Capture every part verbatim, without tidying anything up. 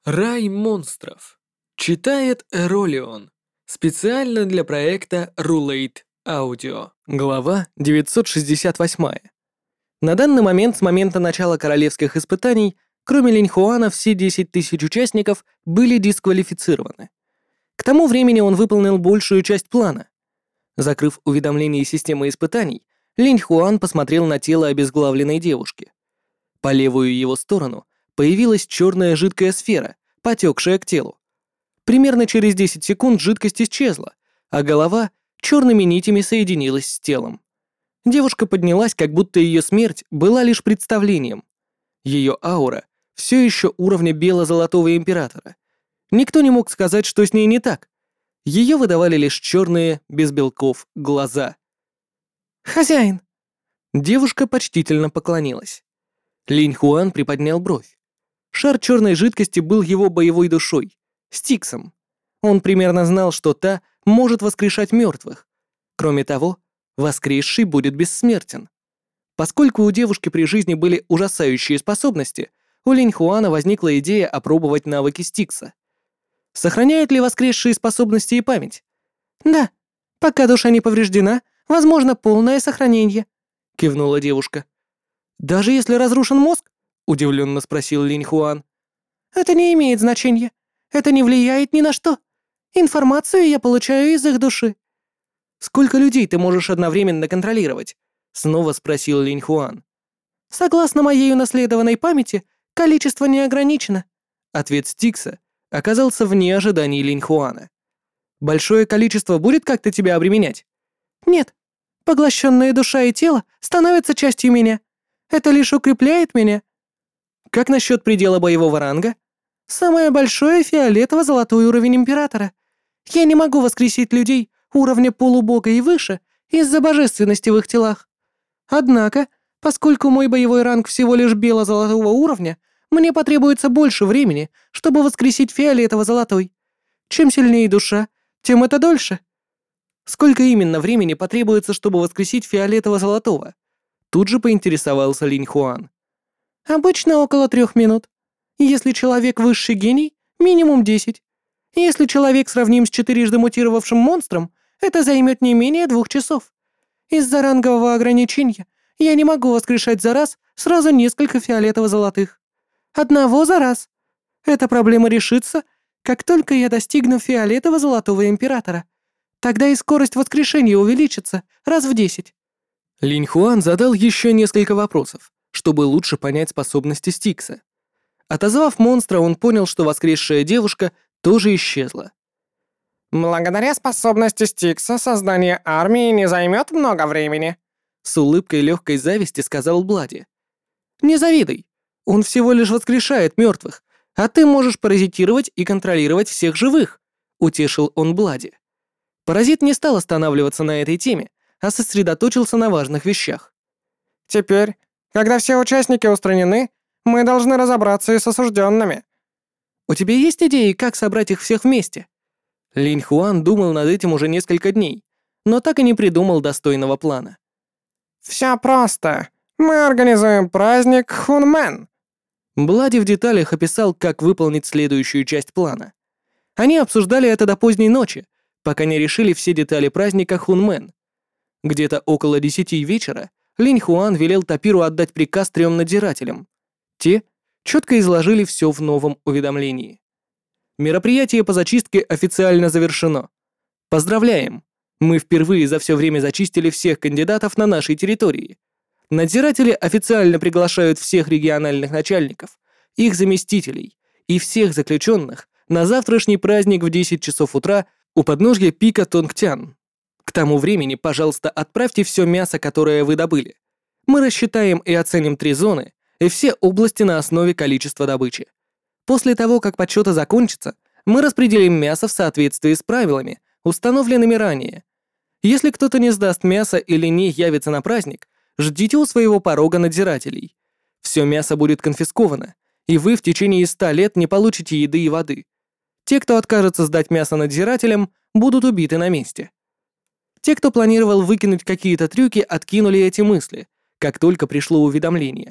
Рай монстров. Читает Эролион. Специально для проекта Rulate Audio. Глава девятьсот шестьдесят восемь. На данный момент, с момента начала королевских испытаний, кроме Линьхуана, все десять тысяч участников были дисквалифицированы. К тому времени он выполнил большую часть плана. Закрыв уведомление системы испытаний, Линьхуан посмотрел на тело обезглавленной девушки. По левую его сторону появилась черная жидкая сфера, потекшая к телу. Примерно через десять секунд жидкость исчезла, а голова черными нитями соединилась с телом. Девушка поднялась, как будто ее смерть была лишь представлением. Ее аура все еще уровня бело-золотого императора. Никто не мог сказать, что с ней не так. Ее выдавали лишь черные, без белков, глаза. «Хозяин!» Девушка почтительно поклонилась. Линьхуан приподнял бровь. Шар черной жидкости был его боевой душой, Стиксом. Он примерно знал, что та может воскрешать мертвых. Кроме того, воскресший будет бессмертен. Поскольку у девушки при жизни были ужасающие способности, у Линьхуана возникла идея опробовать навыки Стикса. Сохраняют ли воскресшие способности и память? «Да, пока душа не повреждена, возможно полное сохранение», — кивнула девушка. «Даже если разрушен мозг?» — удивленно спросил Линьхуан. «Это не имеет значения. Это не влияет ни на что. Информацию я получаю из их души». «Сколько людей ты можешь одновременно контролировать?» — снова спросил Линьхуан. «Согласно моей унаследованной памяти, количество не ограничено». Ответ Стикса оказался вне ожиданий Линьхуана. «Большое количество будет как-то тебя обременять?» «Нет. Поглощенная душа и тело становятся частью меня. Это лишь укрепляет меня». «Как насчет предела боевого ранга?» «Самое большое фиолетово-золотой уровень императора. Я не могу воскресить людей уровня полубога и выше из-за божественности в их телах. Однако, поскольку мой боевой ранг всего лишь бело-золотого уровня, мне потребуется больше времени, чтобы воскресить фиолетово-золотой. Чем сильнее душа, тем это дольше». «Сколько именно времени потребуется, чтобы воскресить фиолетово-золотого?» Тут же поинтересовался Линьхуан. «Обычно около трех минут. Если человек высший гений, минимум десять. Если человек сравним с четырежды мутировавшим монстром, это займет не менее двух часов. Из-за рангового ограничения я не могу воскрешать за раз сразу несколько фиолетово-золотых. Одного за раз. Эта проблема решится, как только я достигну фиолетово-золотого императора. Тогда и скорость воскрешения увеличится раз в десять». Линьхуан задал еще несколько вопросов, чтобы лучше понять способности Стикса. Отозвав монстра, он понял, что воскресшая девушка тоже исчезла. «Благодаря способности Стикса создание армии не займет много времени», с улыбкой легкой зависти сказал Блади. «Не завидуй. Он всего лишь воскрешает мертвых, а ты можешь паразитировать и контролировать всех живых», утешил он Блади. Паразит не стал останавливаться на этой теме, а сосредоточился на важных вещах. «Теперь, когда все участники устранены, мы должны разобраться и с осужденными». «У тебя есть идеи, как собрать их всех вместе?» Линьхуан думал над этим уже несколько дней, но так и не придумал достойного плана. «Все просто. Мы организуем праздник Хунмен». Блади в деталях описал, как выполнить следующую часть плана. Они обсуждали это до поздней ночи, пока не решили все детали праздника Хунмен. Где-то около десяти вечера Линьхуан велел Тапиру отдать приказ трем надзирателям. Те четко изложили все в новом уведомлении. Мероприятие по зачистке официально завершено. Поздравляем! Мы впервые за все время зачистили всех кандидатов на нашей территории. Надзиратели официально приглашают всех региональных начальников, их заместителей и всех заключенных на завтрашний праздник в десять часов утра у подножья пика Тонгтян. К тому времени, пожалуйста, отправьте все мясо, которое вы добыли. Мы рассчитаем и оценим три зоны и все области на основе количества добычи. После того, как подсчеты закончатся, мы распределим мясо в соответствии с правилами, установленными ранее. Если кто-то не сдаст мясо или не явится на праздник, ждите у своего порога надзирателей. Все мясо будет конфисковано, и вы в течение ста лет не получите еды и воды. Те, кто откажется сдать мясо надзирателям, будут убиты на месте. Те, кто планировал выкинуть какие-то трюки, откинули эти мысли, как только пришло уведомление.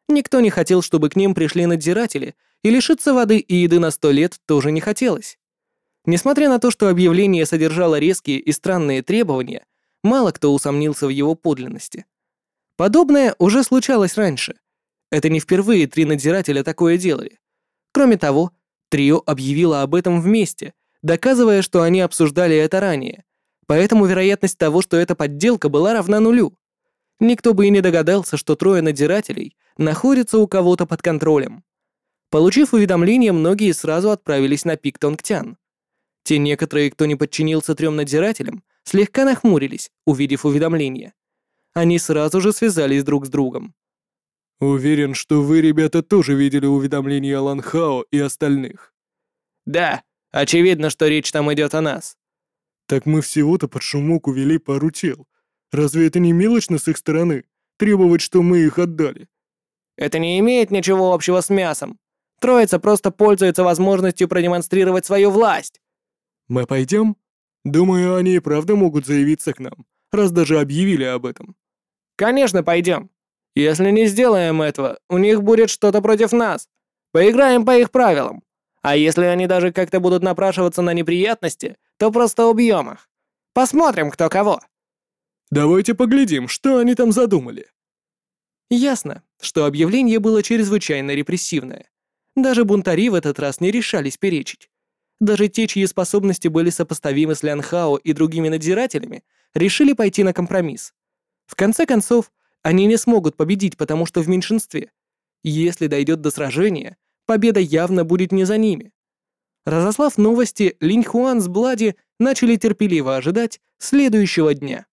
Никто не хотел, чтобы к ним пришли надзиратели, и лишиться воды и еды на сто лет тоже не хотелось. Несмотря на то, что объявление содержало резкие и странные требования, мало кто усомнился в его подлинности. Подобное уже случалось раньше. Это не впервые три надзирателя такое делали. Кроме того, трио объявило об этом вместе, доказывая, что они обсуждали это ранее, поэтому вероятность того, что это подделка, была равна нулю. Никто бы и не догадался, что трое надзирателей находятся у кого-то под контролем. Получив уведомление, многие сразу отправились на пик Тонгтян. Те некоторые, кто не подчинился трем надзирателям, слегка нахмурились, увидев уведомление. Они сразу же связались друг с другом. «Уверен, что вы, ребята, тоже видели уведомления Ланхао и остальных». «Да, очевидно, что речь там идет о нас». «Так мы всего-то под шумок увели пару тел. Разве это не мелочно с их стороны, требовать, что мы их отдали?» «Это не имеет ничего общего с мясом. Троица просто пользуется возможностью продемонстрировать свою власть». «Мы пойдем? Думаю, они и правда могут заявиться к нам, раз даже объявили об этом». «Конечно, пойдем. Если не сделаем этого, у них будет что-то против нас. Поиграем по их правилам. А если они даже как-то будут напрашиваться на неприятности, то просто убьем их. Посмотрим, кто кого». «Давайте поглядим, что они там задумали». Ясно, что объявление было чрезвычайно репрессивное. Даже бунтари в этот раз не решались перечить. Даже те, чьи способности были сопоставимы с Лянхао и другими надзирателями, решили пойти на компромисс. В конце концов, они не смогут победить, потому что в меньшинстве. Если дойдет до сражения, победа явно будет не за ними. Разослав новости, Линь Хуан с Блади начали терпеливо ожидать следующего дня.